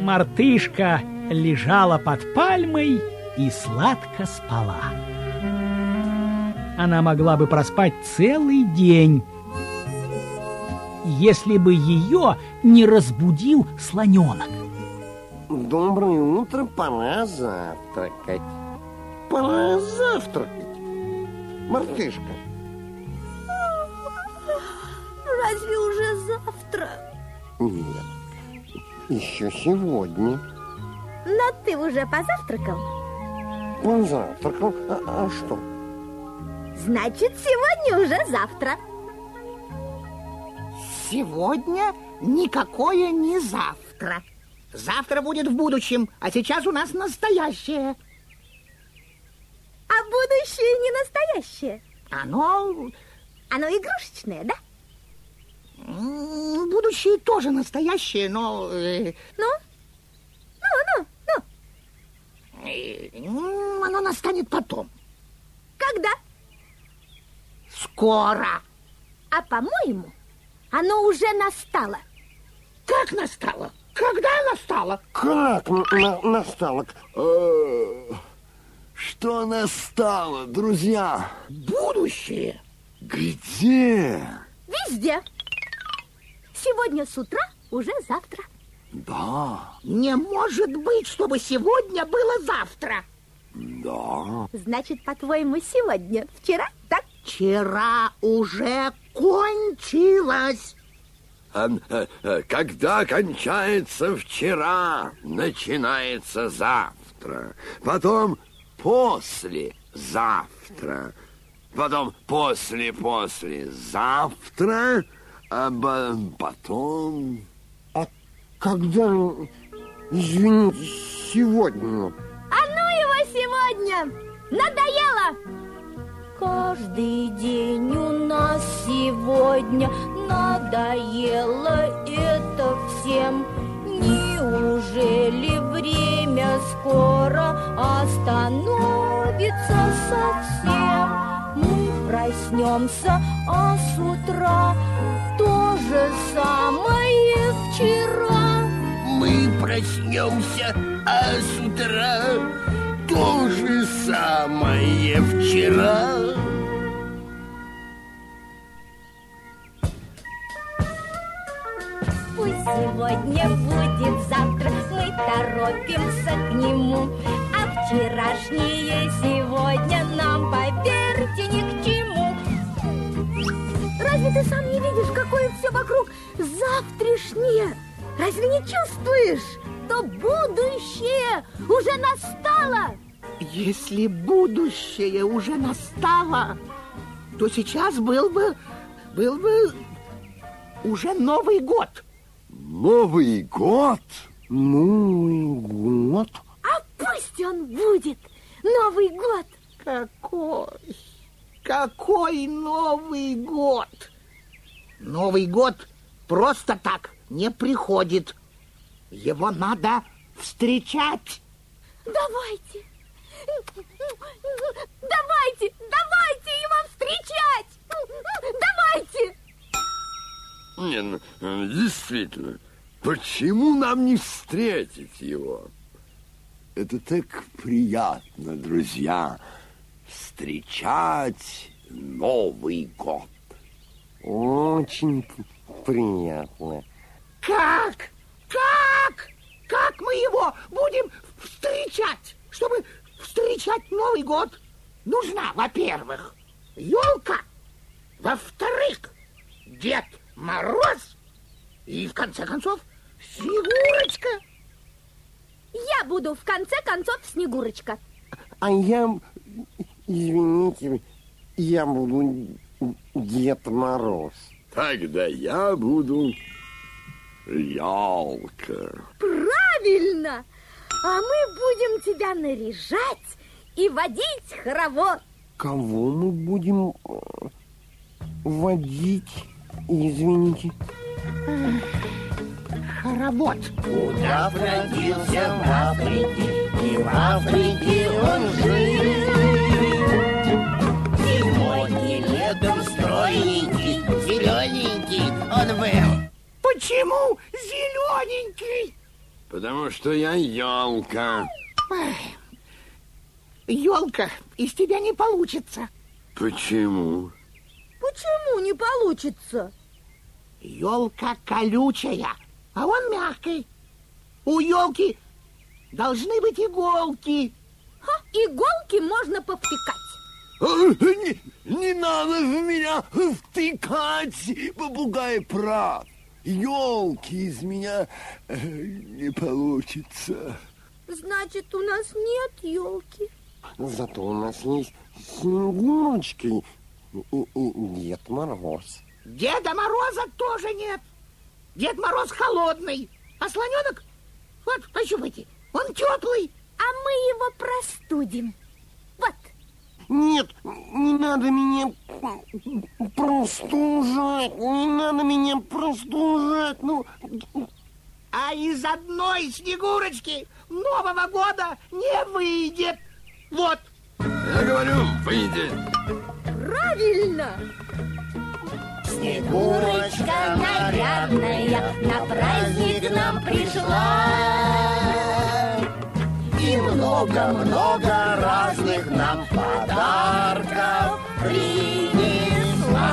Мартышка лежала под пальмой и сладко спала. Она могла бы проспать целый день, если бы ее не разбудил слоненок. Доброе утро, пора завтракать. Пора завтракать, Мартышка. Разве уже завтра? Нет, еще сегодня. Но ты уже позавтракал? Позавтракал? А что? Значит, сегодня уже завтра. Сегодня никакое не завтра. Завтра будет в будущем, а сейчас у нас настоящее. А будущее не настоящее? Оно игрушечное, да? Будущее тоже настоящее, но... Оно настанет потом. Когда? Скоро. А по-моему, оно уже настало. Как настало? Когда настало? Как настало? Что настало, друзья? Будущее. Где? Везде. Сегодня с утра уже завтра. Да. Не может быть, чтобы сегодня было завтра. Да. Значит, по-твоему, сегодня вчера, так? Вчера уже кончилось. Когда кончается вчера, начинается завтра. Потом послезавтра. Потом послезавтра. А потом... А когда, извините, сегодня? А ну его сегодня! Надоело! Каждый день у нас сегодня надоело это всем. Неужели время скоро остановится совсем? Мы проснемся, а с утра то же самое вчера. Мы проснемся, а с утра то же самое вчера. Пусть сегодня будет завтра, мы торопимся к нему. А вчерашнее сегодня нам, поверьте, ни к чему. Разве ты сам не видишь, какое все вокруг завтрашнее? Разве не чувствуешь, что будущее уже настало? Если будущее уже настало, то сейчас был бы уже Новый год. Новый год? Новый год? А пусть он будет Новый год. Какой Новый год? Новый год просто так не приходит. Его надо встречать. Давайте его встречать! Давайте! Действительно, почему нам не встретить его? Это так приятно, друзья, встречать Новый год. Очень приятно. Как мы его будем встречать? Чтобы встречать Новый год, нужна, во-первых, елка, во-вторых, Дед Мороз и, в конце концов, Снегурочка. Я буду, в конце концов, Снегурочка. А я, извините, я буду Дед Мороз. Тогда я буду ялка. Правильно! А мы будем тебя наряжать и водить хоровод. Кого мы будем водить, извините? Хоровод. Удав родился в Африке, и в Африке он жил. Зимой и летом стройненький, зелененький он был. Почему зелененький? Потому что я елка. Елка из тебя не получится. Почему? Почему не получится? Елка колючая, а он мягкий. У елки должны быть иголки. Иголки можно повтыкать. Не надо в меня втыкать, попугай прав. Елки из меня не получится. Значит, у нас нет елки. Зато у нас есть Снегурочка и Дед Мороз. Деда Мороза тоже нет. Дед Мороз холодный, а слоненок, вот, пощупайте, он теплый. А мы его простудим. Вот. Нет, не надо меня простужать, не надо меня простужать, ну... А из одной Снегурочки Нового года не выйдет. Вот. Я говорю, выйдет. Правильно. Снегурочка нарядная на праздник нам пришла. И много-много разных нам подарков принесла.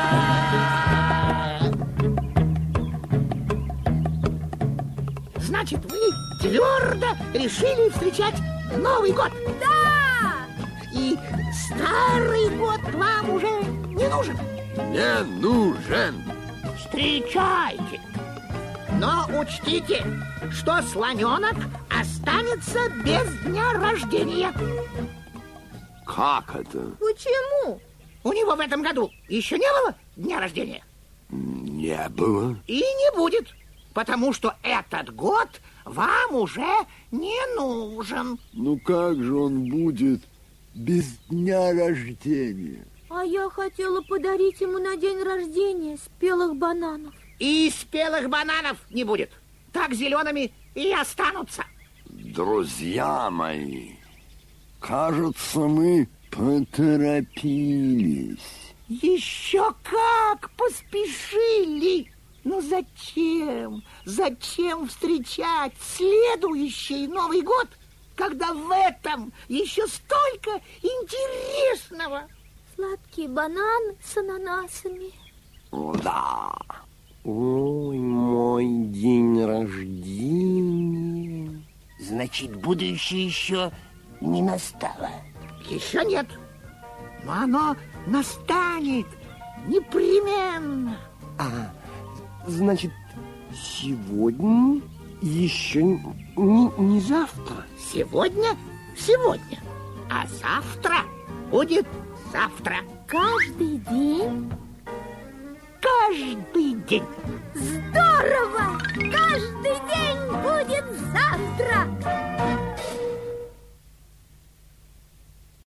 Значит, вы твердо решили встречать Новый год. Да! И Старый год вам уже не нужен. Не нужен. Встречайте. Но учтите, что слоненок останется без дня рождения. Как это? Почему? У него в этом году еще не было дня рождения. Не было. И не будет, потому что этот год вам уже не нужен. Ну как же он будет без дня рождения? А я хотела подарить ему на день рождения спелых бананов. И спелых бананов не будет. Так зелеными и останутся. Друзья мои, кажется, мы поторопились. Еще как поспешили! Ну зачем? Зачем встречать следующий Новый год, когда в этом еще столько интересного? Сладкие бананы с ананасами. Да. Ой, мой день рождения. Значит, будущее еще не настало. Еще нет. Но оно настанет непременно. Значит, сегодня еще не завтра. Сегодня, а завтра будет завтра. Каждый день? Каждый день. Здорово! Каждый день будет завтра!